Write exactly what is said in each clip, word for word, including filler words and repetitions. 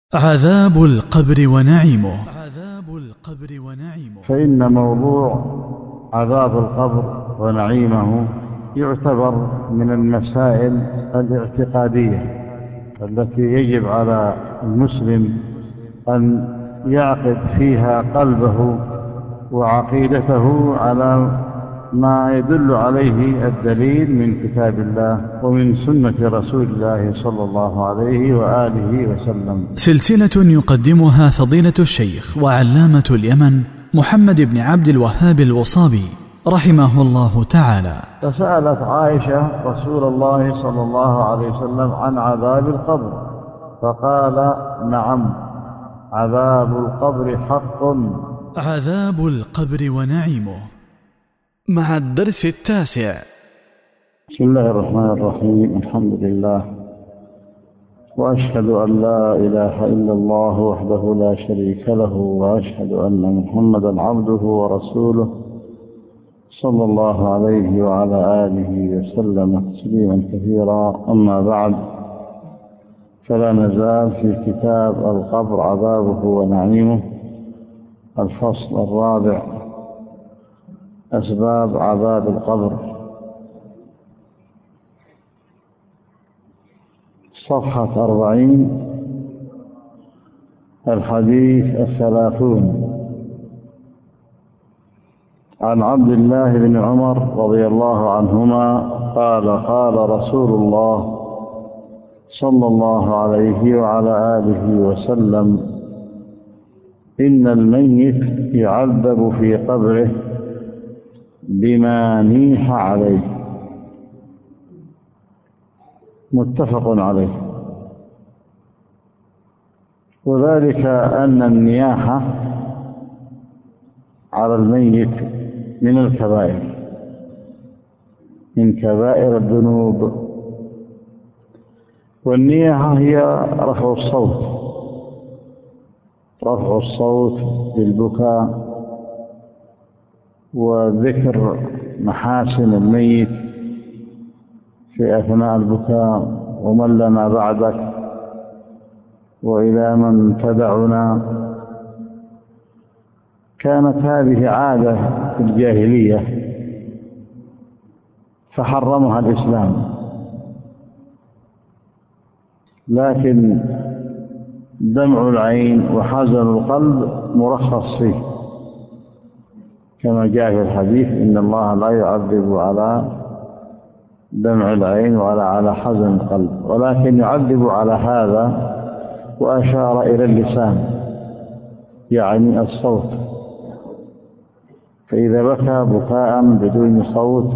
عذاب القبر ونعيمه. عذاب القبر ونعيمه. فإن موضوع عذاب القبر ونعيمه يعتبر من المسائل الاعتقادية التي يجب على المسلم أن يعقد فيها قلبه وعقيدته على ما يدل عليه الدليل من كتاب الله ومن سنة رسول الله صلى الله عليه وآله وسلم. سلسلة يقدمها فضيلة الشيخ وعلامة اليمن محمد بن عبد الوهاب الوصابي رحمه الله تعالى. فسألت عائشة رسول الله صلى الله عليه وسلم عن عذاب القبر فقال: نعم، عذاب القبر حق. عذاب القبر ونعيمه مع الدرس التاسع. بسم الله الرحمن الرحيم. الحمد لله، وأشهد أن لا إله إلا الله وحده لا شريك له، وأشهد أن محمدا عبده ورسوله صلى الله عليه وعلى آله وسلم تسليما كثيرا. أما بعد، فلا نزال في كتاب القبر عذابه ونعيمه، الفصل الرابع، أسباب عذاب القبر، صفحة أربعين، الحديث الثلاثون. عن عبد الله بن عمر رضي الله عنهما قال: قال رسول الله صلى الله عليه وعلى آله وسلم: إن الميت يعذب في قبره بما نيح عليه. متفق عليه. وذلك أن النياحة على الميت من الكبائر، من كبائر الذنوب. والنياحة هي رفع الصوت، رفع الصوت بالبكاء وذكر محاسن الميت في أثناء البكاء: ومن لنا بعدك، وإلى من تدعنا. كانت هذه عادة في الجاهلية فحرمها الإسلام، لكن دمع العين وحزن القلب مرخص فيه، كما جاء في الحديث: إن الله لا يعذب على دمع العين ولا على حزن القلب، ولكن يعذب على هذا. وأشار إلى اللسان، يعني الصوت. فإذا بكى بكاء بدون صوت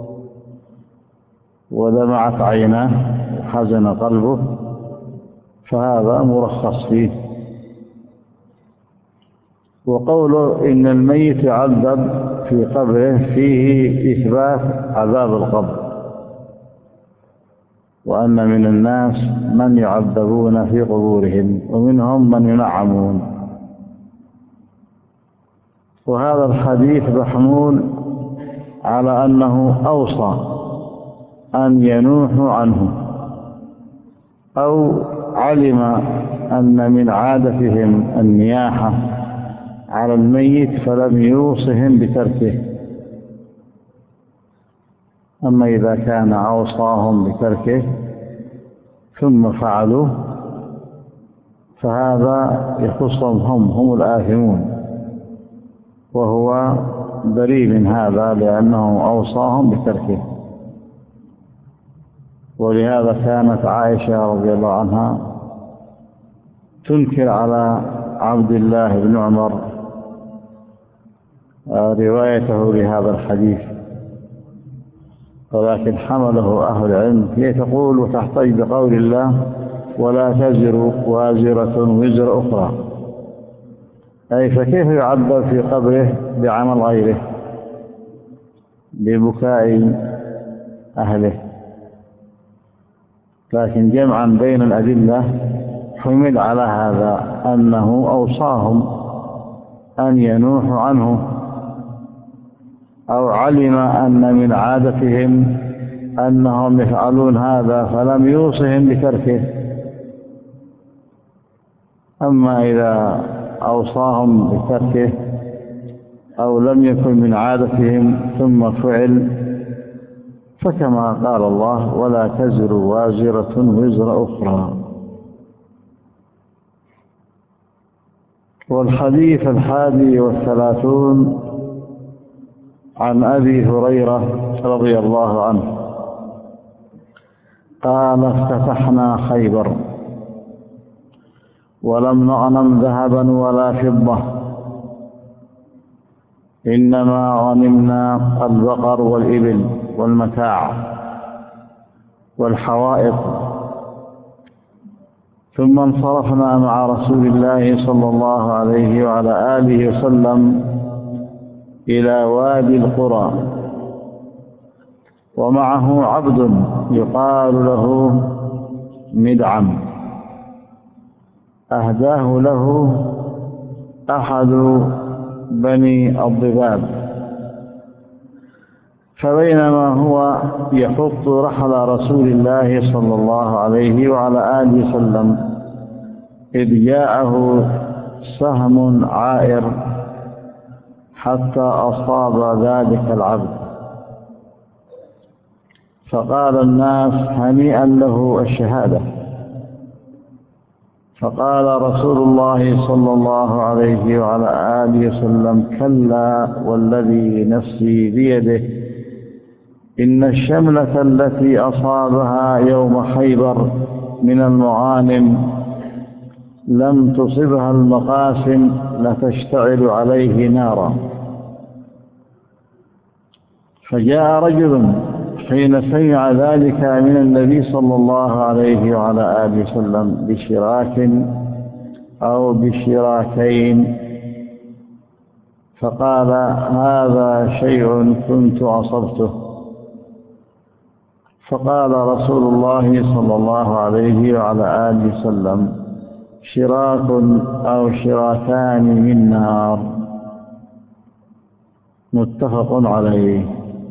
ودمعت عيناه وحزن قلبه فهذا مرخص فيه. وقوله إن الميت يعذب في قبره فيه إثبات عذاب القبر، وأن من الناس من يعذبون في قبورهم ومنهم من ينعمون. وهذا الحديث محمول على أنه أوصى أن ينوحوا عنه، أو علم أن من عادتهم النياحة على الميت فلم يوصهم بتركه. أما إذا كان أوصاهم بتركه ثم فعلوا فهذا يخصهم هم هم الآثمون، وهو بريء من هذا لأنه أوصاهم بتركه. ولهذا كانت عائشة رضي الله عنها تنكر على عبد الله بن عمر روايته لهذا الحديث، ولكن حمله أهل العلم. هي تقول وتحتج بقول الله: ولا تزر وازرة وزر أخرى. أي فكيف يعذب في قبره بعمل غيره، ببكاء أهله؟ لكن جمعا بين الأدلة حمل على هذا أنه أوصاهم أن ينوحوا عنه، أو علم أن من عادتهم أنهم يفعلون هذا فلم يوصهم بتركه. أما إذا أوصاهم بتركه أو لم يكن من عادتهم ثم فعل فكما قال الله: ولا تزر وازرة وزر أخرى. والحديث الحادي والثلاثون عن أبي هريرة رضي الله عنه قال: افتتحنا خيبر ولم نغنم ذهبا ولا فضة، إنما غنمنا البقر والإبل والمتاع والحوائط. ثم انصرفنا مع رسول الله صلى الله عليه وعلى آله وسلم إلى وادي القرى، ومعه عبد يقال له مدعم، أهداه له أحد بني الضباب. فبينما هو يحط رحل رسول الله صلى الله عليه وعلى آله وسلم إذ جاءه سهم عائر حتى أصاب ذلك العبد، فقال الناس: هنيئا له الشهادة. فقال رسول الله صلى الله عليه وعلى آله وسلم: كلا والذي نفسي بيده، إن الشملة التي أصابها يوم خيبر من المغانم لم تصبها المقاسم لتشتعل عليه نارا. فجاء رجل حين سمع ذلك من النبي صلى الله عليه وعلى آله وسلم بشراك أو بشراكين، فقال: هذا شيء كنت أصبته. فقال رسول الله صلى الله عليه وعلى آله وسلم: شراك أو شراكان من نار. متفق عليه.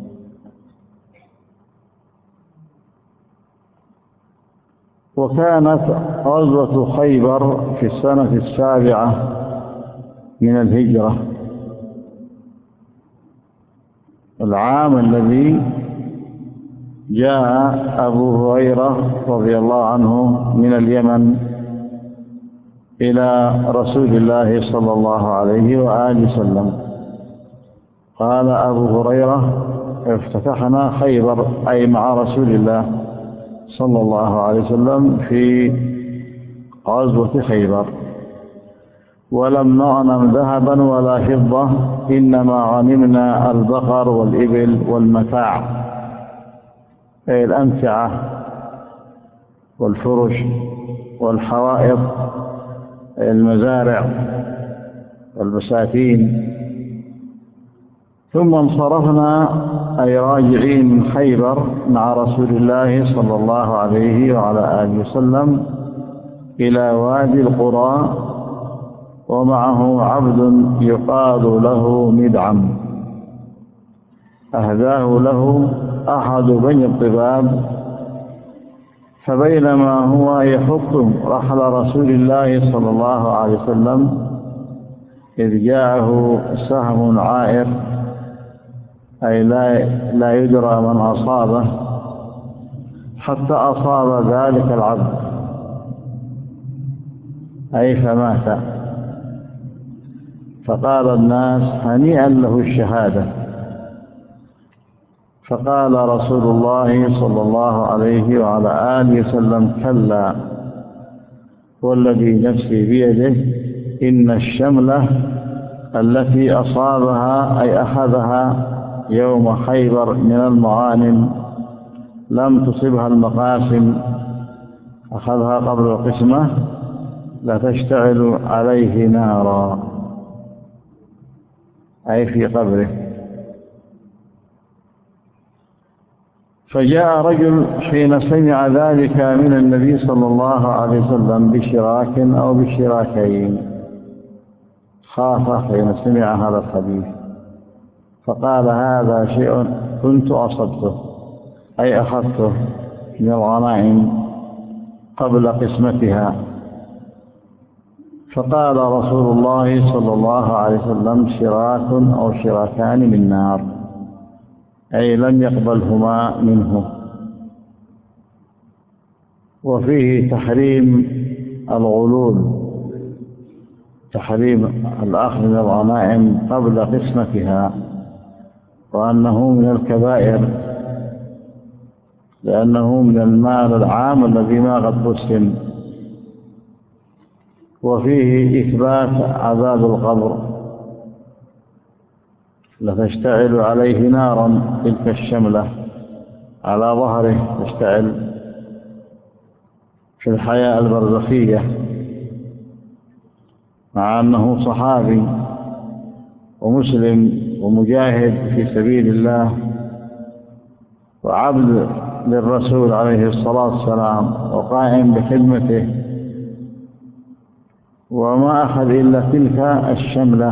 وكانت غزوة خيبر في السنة السابعة من الهجرة، العام الذي جاء أبو هريرة رضي الله عنه من اليمن إلى رسول الله صلى الله عليه وآله وسلم. قال أبو هريرة: افتتحنا خيبر، أي مع رسول الله صلى الله عليه وسلم في غزوة خيبر، ولم نغنم ذهبا ولا فضة، إنما غنمنا البقر والإبل والمتاع، أي الأمتعة والفرش والحوائط، المزارع والبساتين. ثم انصرفنا أي راجعين من خيبر مع رسول الله صلى الله عليه وعلى آله وسلم إلى وادي القرى، ومعه عبد يقال له مدعم، أهداه له أحد بني الضباب. فبينما هو يحط رحل رسول الله صلى الله عليه وسلم إذ جاءه سهم عائر، أي لا لا يدرى من أصابه، حتى أصاب ذلك العبد، أي فمات. فقال الناس: هنيئا له الشهادة. فقال رسول الله صلى الله عليه وعلى آله وسلم: كلا والذي نفسي بيده، إن الشملة التي أصابها أي أخذها يوم خيبر من المغانم لم تصبها المقاسم، أخذها قبل القسمة، لتشتعل عليه نارا، أي في قبره. فجاء رجل حين سمع ذلك من النبي صلى الله عليه وسلم بشراك أو بشراكين، خاف حين سمع هذا الحديث، فقال: هذا شيء كنت أصبته، أي أخذته من الغنائم قبل قسمتها. فقال رسول الله صلى الله عليه وسلم: شراك أو شراكان من نار، أي لم يقبلهما منه. وفيه تحريم الغلول، تحريم الأخذ من الغنائم قبل قسمتها، وأنه من الكبائر لأنه من المال العام الذي ما قد قسم. وفيه إثبات عذاب القبر، لتشتعل عليه نارا تلك الشملة على ظهره، تشتعل في الحياة البرزخية، مع أنه صحابي ومسلم ومجاهد في سبيل الله وعبد للرسول عليه الصلاة والسلام وقائم بخدمته، وما أخذ إلا تلك الشملة،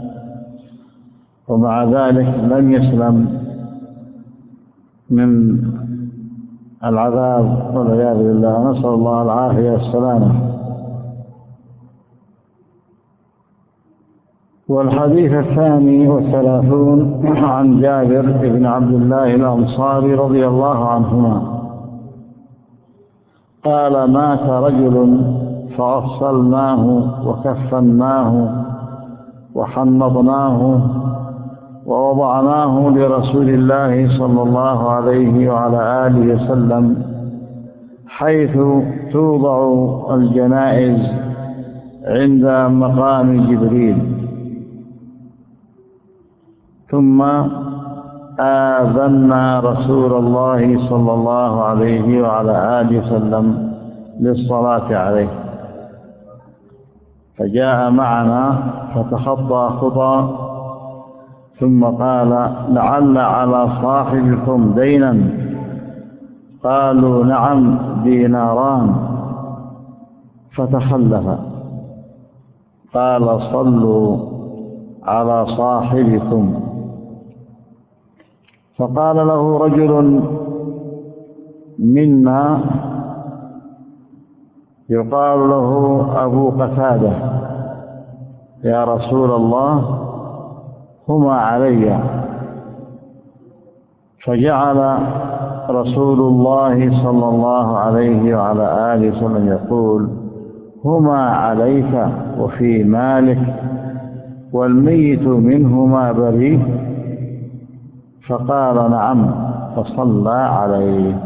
ومع ذلك لم يسلم من العذاب والعياذ بالله، نسأل الله العافية والسلامة. والحديث الثاني والثلاثون عن جابر بن عبد الله الأنصاري رضي الله عنهما قال: مات رجل فأصلناه وكفناه وحنطناه ووضعناه لرسول الله صلى الله عليه وعلى آله وسلم حيث توضع الجنائز عند مقام جبريل، ثم آذنا رسول الله صلى الله عليه وعلى آله وسلم للصلاة عليه، فجاء معنا فتخطى خطى ثم قال: لعل على صاحبكم دينا؟ قالوا: نعم، ديناران. فتخلف، قال: صلوا على صاحبكم. فقال له رجل منا يقال له أبو قتادة: يا رسول الله، هما علي. فجعل رسول الله صلى الله عليه وعلى آله وسلم يقول: هما عليك وفي مالك، والميت منهما بريء. فقال: نعم. فصلى عليه.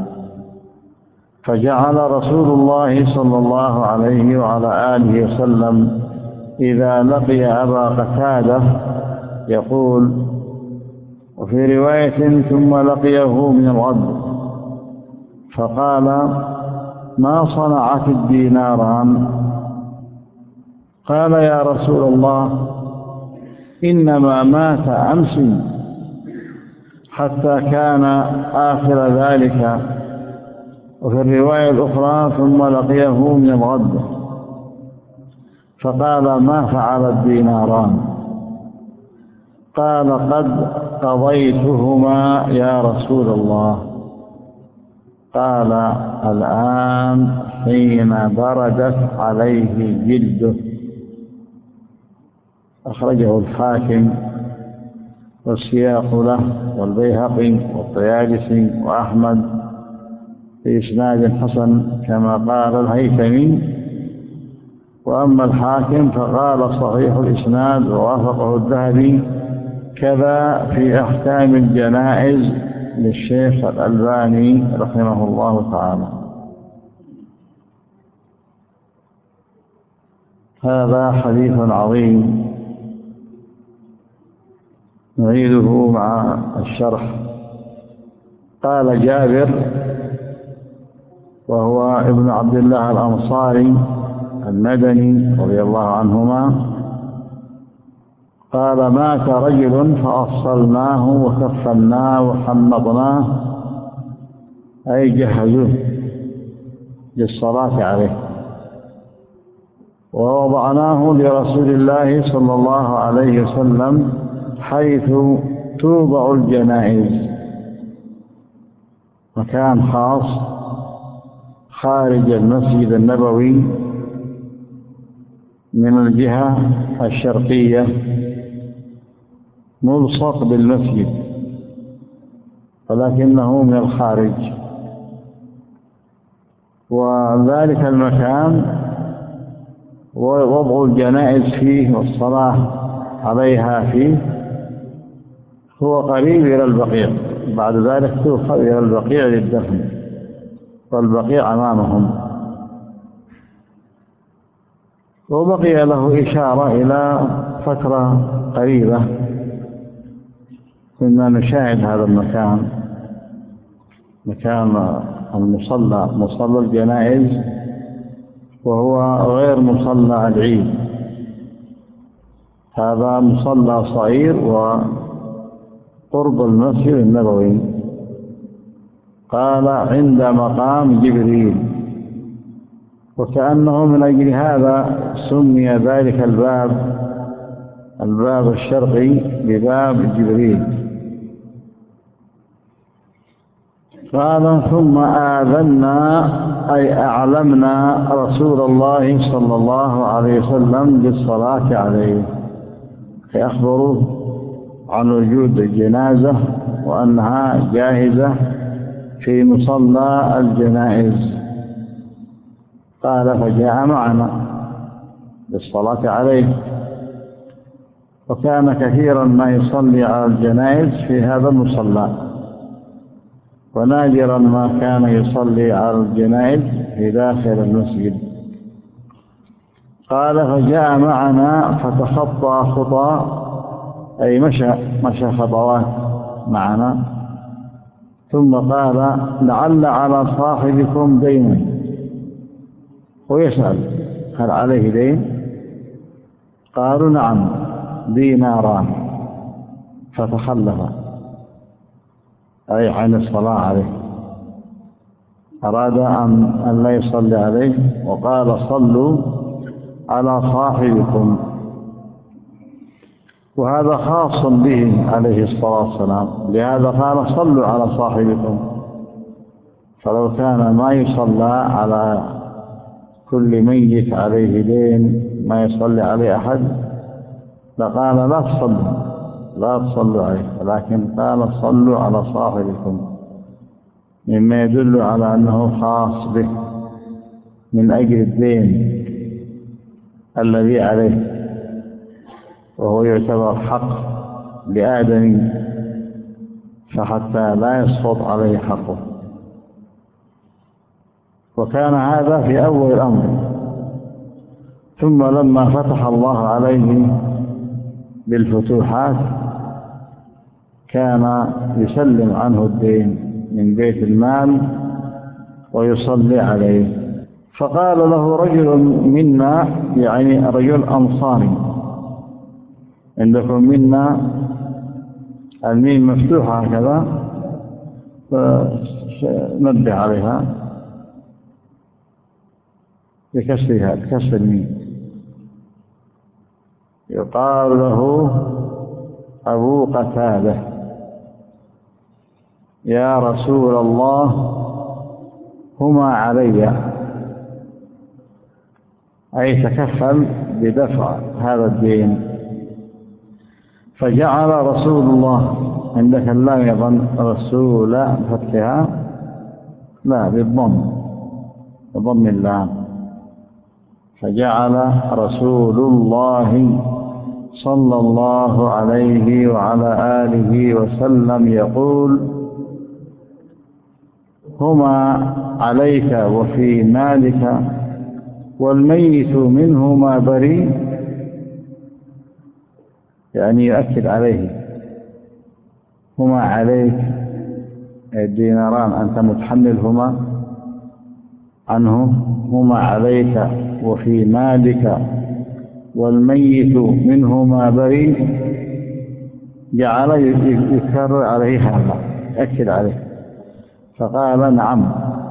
فجعل رسول الله صلى الله عليه وعلى آله وسلم إذا لقي أبا قتادة يقول، وفي رواية: ثم لقيه من الغد فقال: ما صنعت الديناران؟ قال: يا رسول الله، إنما مات أمس، حتى كان آخر ذلك. وفي الرواية الأخرى: ثم لقيه من الغد فقال: ما فعل الديناران؟ قال: قد قضيتهما يا رسول الله. قال: الآن حين بردت عليه جلده. أخرجه الحاكم والسياق له، والبيهقي والطيالسي وأحمد بإسناد حسن كما قال الهيثمي. وأما الحاكم فقال صحيح الإسناد ووافقه الذهبي، كذا في أحكام الجنائز للشيخ الألباني رحمه الله تعالى. هذا حديث عظيم نعيده مع الشرح. قال جابر وهو ابن عبد الله الأنصاري المدني رضي الله عنهما قال: مات رجل فأصلناه وكفناه وحنطناه، أي جهزوه للصلاة عليه، ووضعناه لرسول الله صلى الله عليه وسلم حيث توضع الجنائز، مكان خاص خارج المسجد النبوي من الجهة الشرقية ملصق بالمسجد، ولكنه من الخارج. وذلك المكان ووضع الجنائز فيه والصلاة عليها فيه هو قريب إلى البقيع، بعد ذلك تؤخذ إلى البقيع للدفن، والبقيع أمامهم. وبقي له إشارة إلى فترة قريبة كنا نشاهد هذا المكان، مكان المصلى، مصلى الجنائز، وهو غير مصلى العيد. هذا مصلى صغير وقرب المسجد النبوي. قال عند مقام جبريل، وكأنه من أجل هذا سمي ذلك الباب الباب الشرقي بباب جبريل. قال ثم آذنا أي أعلمنا رسول الله صلى الله عليه وسلم بالصلاة عليه، فيخبروا عن وجود الجنازة وأنها جاهزة في مصلى الجنائز. قال فجاء معنا بالصلاة عليه، وكان كثيرا ما يصلي على الجنائز في هذا المصلى، ونادرا ما كان يصلي على الجنائز في داخل المسجد. قال فجاء معنا فتخطى خطى أي مشى مشى خطوات معنا، ثم قال لعل على صاحبكم دينا، ويسأل هل عليه دين؟ قالوا نعم ديناران، فتخلف أي عن الصلاة عليه، أراد أن لا يصلي عليه، وقال صلوا على صاحبكم. وهذا خاص به عليه الصلاة والسلام، لهذا قال صلوا على صاحبكم. فلو كان ما يصلى على كل ميت عليه دين، ما يصلي عليه أحد، لقال لا تصلوا لا تصلوا عليه، ولكن قال صلوا على صاحبكم، مما يدل على أنه خاص به من أجل الدين الذي عليه، وهو يعتبر حق لآدم، فحتى لا يسقط عليه حقه. وكان هذا في أول الأمر. ثم لما فتح الله عليه بالفتوحات كان يسلم عنه الدين من بيت المال ويصلي عليه. فقال له رجل منا، يعني رجل أنصاري، عندكم منا الميم مفتوحة هكذا فنبه عليها بكسرها بكسر الميم. يقال له أبو قتادة يا رسول الله هما علي، أي تكفل بدفع هذا الدين. فجعل رسول الله، عندك اللام يظن رسول فتحها، لا بالضم بضم اللام. فجعل رسول الله صلى الله عليه وعلى آله وسلم يقول هما عليك وفي مالك والميت منهما بريء، يعني يؤكد عليه هما عليك الديناران أنت متحملهما عنه، هما عليك وفي مالك والميت منهما بريء، جعل يكرر عليه هذا يؤكد عليه. فقال نعم،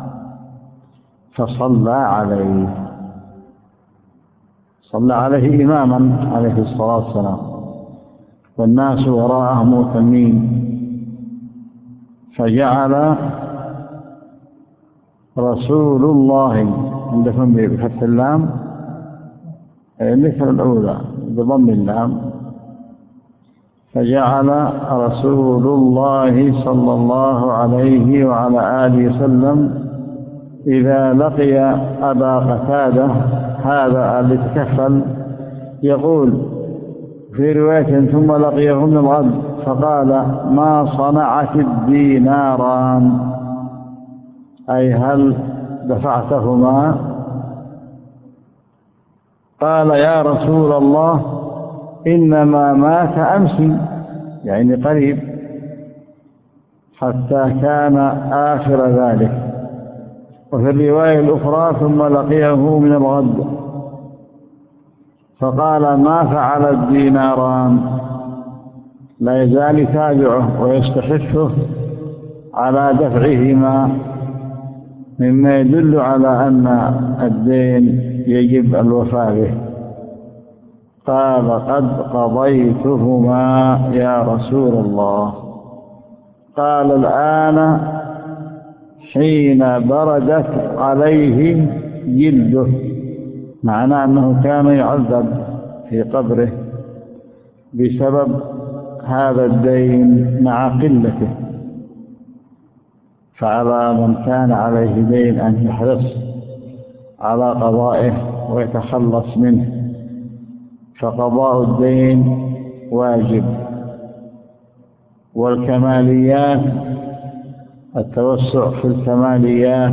فصلى عليه صلى عليه إماما عليه الصلاة والسلام، والناس وراءه مؤتمين. فجعل رسول الله عندهم بفتح اللام مثل الأولى بضم اللام. فجعل رسول الله صلى الله عليه وعلى آله وسلم إذا لقي أبا قتادة هذا الذي تكفل يقول في رواية ثم لقيه من الغد فقال ما صنعت الديناران، أي هل دفعتهما؟ قال يا رسول الله إنما مات أمس، يعني قريب، حتى كان آخر ذلك. وفي الرواية الأخرى ثم لقيه من الغد فقال ما فعل الديناران، لا يزال يتابعه ويستحثه على دفعهما، مما يدل على أن الدين يجب الوفاء به. قال قد قضيتهما يا رسول الله. قال الآن حين بردت عليه جلده، معناه أنه كان يعذب في قبره بسبب هذا الدين مع قلته، فعلى من كان عليه دين أن يحرص على قضائه ويتخلص منه، فقضاء الدين واجب. والكماليات، التوسع في الكماليات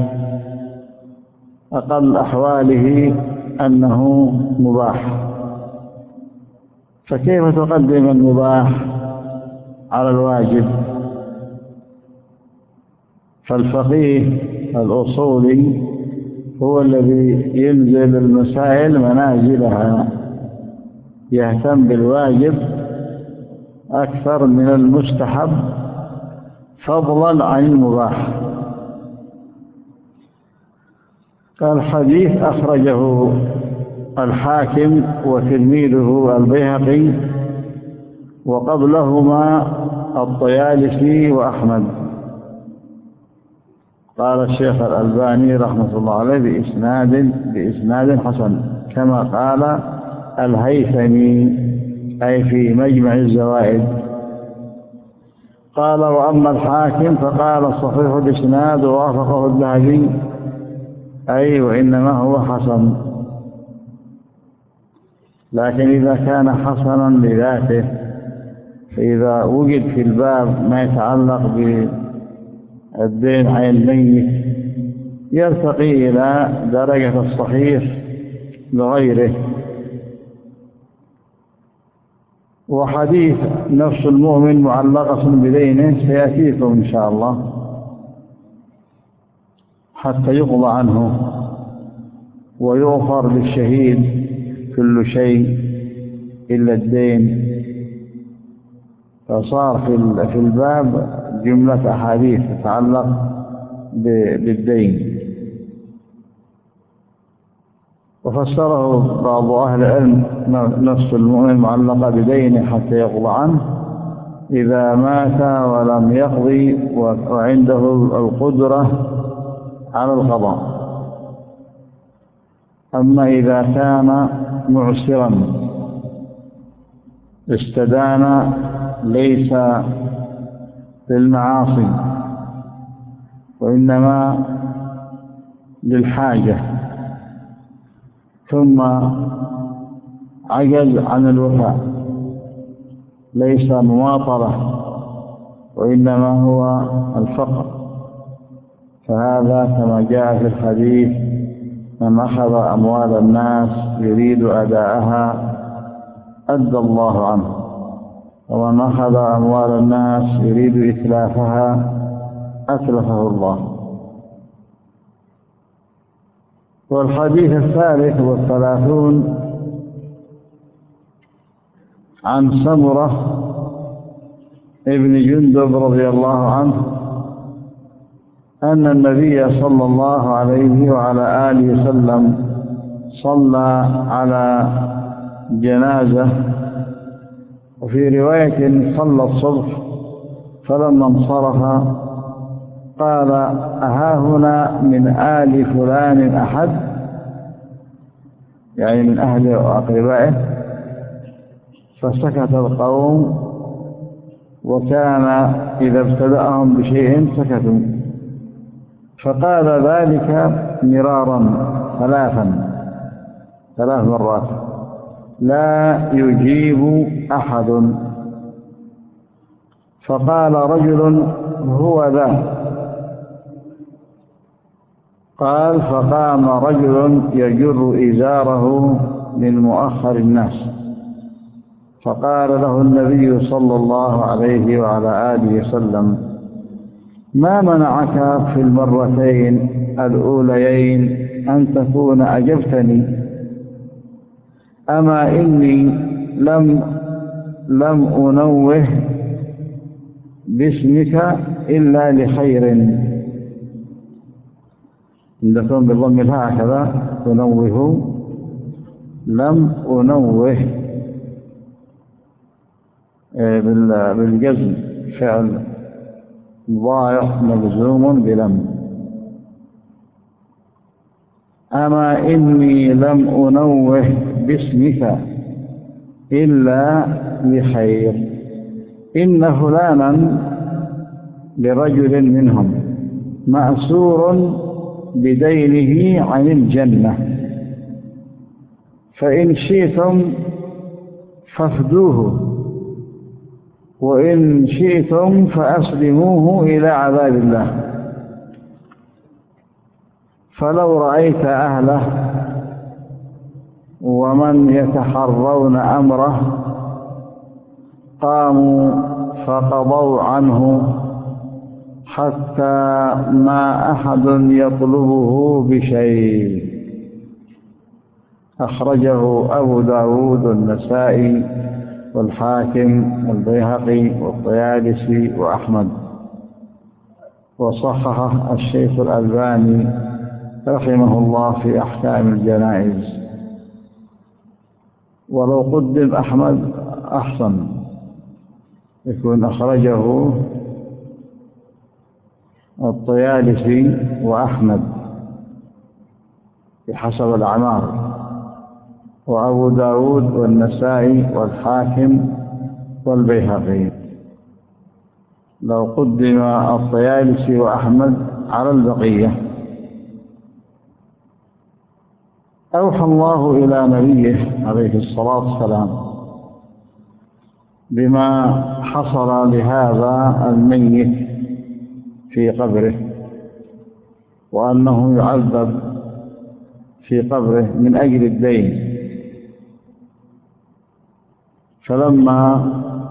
أقل أحواله أنه مباح، فكيف تقدم المباح على الواجب؟ فالفقيه الأصولي هو الذي ينزل المسائل منازلها، يهتم بالواجب أكثر من المستحب فضلا عن المباح. الحديث أخرجه الحاكم وتلميذه البيهقي، وقبلهما الطيالسي وأحمد. قال الشيخ الألباني رحمة الله عليه بإسناد بإسناد حسن، كما قال الهيثمي أي في مجمع الزوائد. قال وأما الحاكم فقال صحيح الإسناد ووافقه الذهبي، أي وإنما هو حسن. لكن إذا كان حسنا لذاته، فإذا وجد في الباب ما يتعلق بالدين عن الميت يرتقي إلى درجة الصحيح لغيره. وحديث نفس المؤمن معلقة بدينه سيأتيكم إن شاء الله حتى يقضى عنه ويغفر للشهيد كل شيء إلا الدين. فصار في الباب جملة أحاديث تتعلق بالدين. وفسره بعض أهل العلم نفس المؤمن معلقة بدينه حتى يقضى عنه إذا مات ولم يقضي وعنده القدرة على القضاء. أما إذا كان معسرا استدان ليس للمعاصي وإنما للحاجة، ثم عجز عن الوفاء، ليس مماطلة وإنما هو الفقر، فهذا كما جاء في الحديث من أخذ أموال الناس يريد أداءها أدى الله عنه، ومن أخذ أموال الناس يريد إتلافها أتلفه الله. والحديث الثالث والثلاثون عن سمرة ابن جندب رضي الله عنه أن النبي صلى الله عليه وعلى آله وسلم صلى على جنازة، وفي رواية صلى الصبح، فلما انصرف قال أها هنا من آل فلان أحد؟ يعني من أهله وأقربائه، فسكت القوم، وكان إذا ابتدأهم بشيء سكتوا، فقال ذلك مرارا ثلاثا ثلاث مرات لا يجيب أحد. فقال رجل هو ذا، قال فقام رجل يجر إزاره من مؤخر الناس، فقال له النبي صلى الله عليه وعلى آله وسلم: ما منعك في المرتين الأوليين أن تكون أجبتني؟ أما إني لم لم أنوه باسمك إلا لخير. عندكم بالضم الهاء هكذا أنوه، لم أنوه بالجزم، فعل ضائع مجزوم بلم. أما إني لم أنوه باسمك إلا لخير، إن فلانا لرجل منهم مأسور بدينه عن الجنة، فإن شئتم فافدوه، وإن شئتم فأسلموه إلى عذاب الله. فلو رأيت أهله ومن يتحرون أمره قاموا فقضوا عنه حتى ما أحد يطلبه بشيء. أخرجه أبو داود والنسائي والحاكم والبيهقي والطيالسي وأحمد، وصححه الشيخ الألباني رحمه الله في أحكام الجنائز. ولو قدم أحمد أحسن، يكون أخرجه الطيالسي وأحمد بحسب الأعمار، وأبو داود والنسائي والحاكم والبيهقي. لو قدم الطيالسي وأحمد على البقية. أوحى الله إلى نبيه عليه الصلاة والسلام بما حصل لهذا الميت في قبره، وأنه يعذب في قبره من أجل الدين. فلما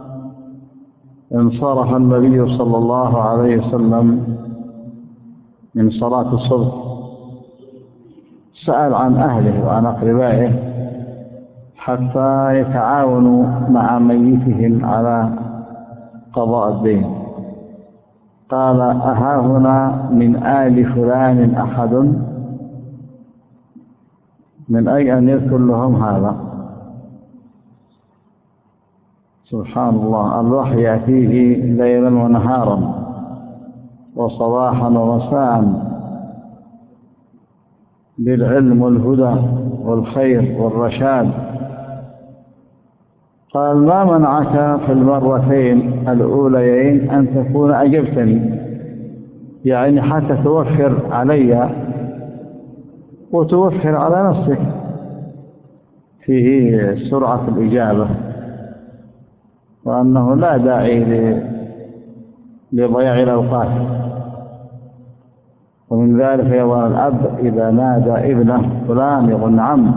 انصرف النبي صلى الله عليه وسلم من صلاة الصبح سأل عن أهله وعن أقربائه حتى يتعاونوا مع ميتهم على قضاء الدين. قال: أهاهنا من آل فلان أحد؟ من أي أن يذكر لهم هذا. سبحان الله، الوحي يأتيه ليلا ونهارا وصباحا ومساء بالعلم والهدى والخير والرشاد. قال: ما منعك في المرتين الأوليين أن تكون أجبتني؟ يعني حتى توفر علي وتوفر على نفسك، فيه سرعة الإجابة، وأنه لا داعي لضياع الأوقات. ومن ذلك يظن الأب إذا نادى ابنه فلان يقول: نعم،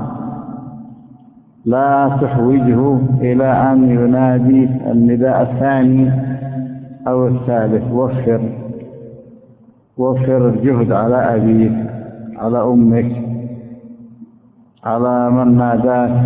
لا تحوجه إلى أن ينادي النداء الثاني أو الثالث. وفر وفر الجهد على أبيك، على أمك، على من ناداك.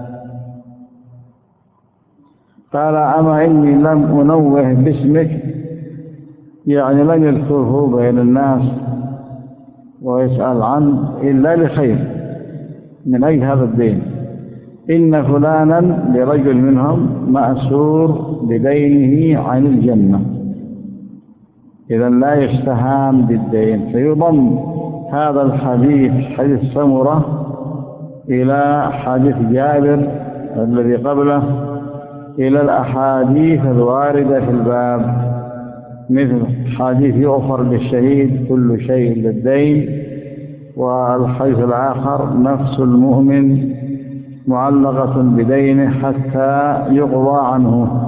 قال: أما إني لم أنوه باسمك، يعني لم يذكره بين الناس ويسأل عنه إلا لخير من أجل هذا الدين. إن فلانا لرجل منهم مأسور بدينه عن الجنة. إذا لا يستهان بالدين، فيضم هذا الحديث حديث سمرة إلى حديث جابر الذي قبله إلى الأحاديث الواردة في الباب، مثل حديث يغفر للشهيد كل شيء للدين، والحديث الآخر نفس المؤمن معلقة بدينه حتى يقضى عنه،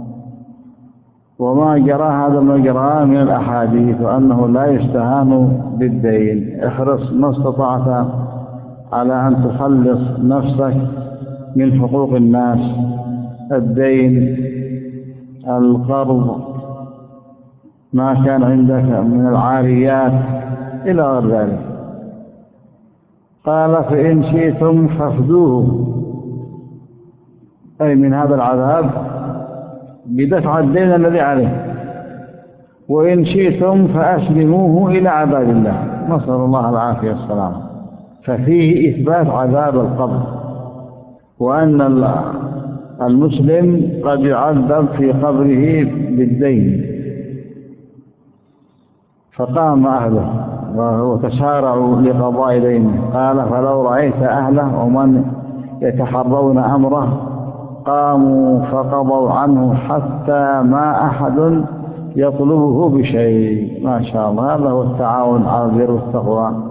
وما جرى هذا ما جرى من الأحاديث، وأنه لا يستهان بالدين. احرص ما استطعت على أن تخلص نفسك من حقوق الناس، الدين، القرض، ما كان عندك من العاريات إلى غير ذلك. قال فإن شئتم فافدوه، أي من هذا العذاب بدفع الدين الذي عليه، وإن شئتم فأسلموه إلى عذاب الله، نسأل الله العافية والسلام. ففيه إثبات عذاب القبر، وأن المسلم قد يعذب في قبره بالدين. فقام أهله وتسارعوا لقضاء دينه. قال فلو رأيت أهله ومن يتحرون أمره قاموا فقضوا عنه حتى ما أحد يطلبه بشيء. ما شاء الله، هذا هو التعاون على البر والتقوى.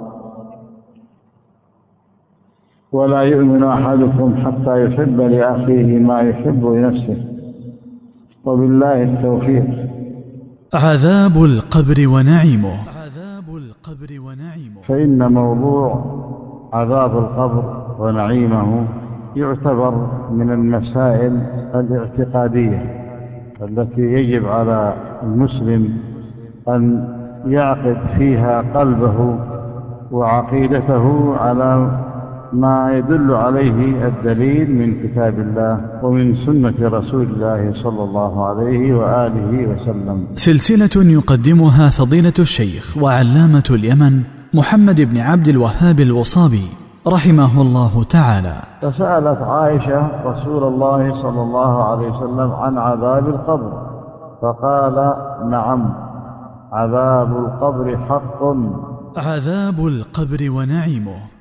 ولا يؤمن أحدكم حتى يحب لأخيه ما يحب لنفسه، وبالله التوفيق. عذاب القبر ونعيمه. عذاب القبر ونعيمه. فإن موضوع عذاب القبر ونعيمه يعتبر من المسائل الاعتقادية التي يجب على المسلم أن يعقد فيها قلبه وعقيدته على ما يدل عليه الدليل من كتاب الله ومن سنة رسول الله صلى الله عليه وآله وسلم. سلسلة يقدمها فضيلة الشيخ وعلامة اليمن محمد بن عبد الوهاب الوصابي رحمه الله تعالى. فسألت عائشة رسول الله صلى الله عليه وسلم عن عذاب القبر، فقال نعم، عذاب القبر حق. عذاب القبر ونعيمه.